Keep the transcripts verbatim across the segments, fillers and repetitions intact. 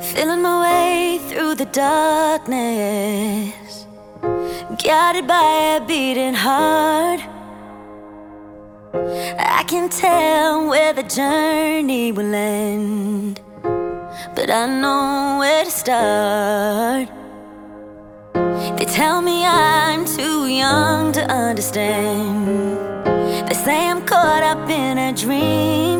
feeling my way through the darkness, guided by a beating heart. I can tell where the journey will end, but I know where to start. They tell me I'm too young to understand. They say I'm caught up in a dream.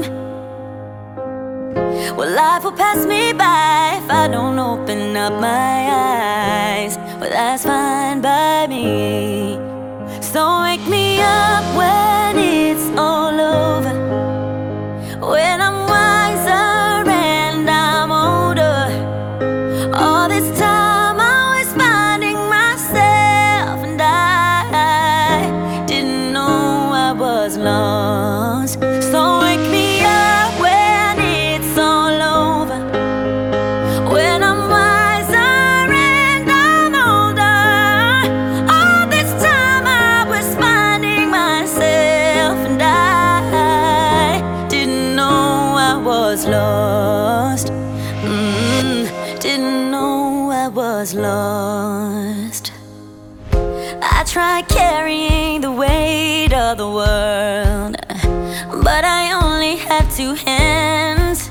Well, life will pass me by if I don't open up my eyes. Well, that's fine by me. So wake me up when it's all over, when I'm wiser and I'm older. All this time I was finding myself, and I didn't know I was lost. So wake me up when it's all over, when I'm wiser and I'm older. All this time I was finding myself, and I didn't know I was lost. mm, Didn't know I was lost. I tried carrying the weight of the world, but I only have two hands.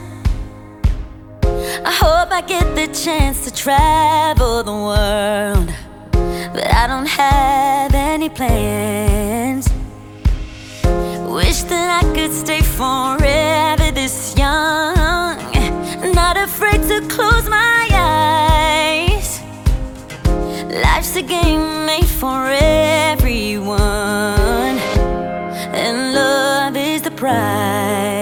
I hope I get the chance to travel the world, but I don't have any plans. Wish that I could stay forever this young, not afraid to close my eyes. Life's a game made for everyone, and love is the prize.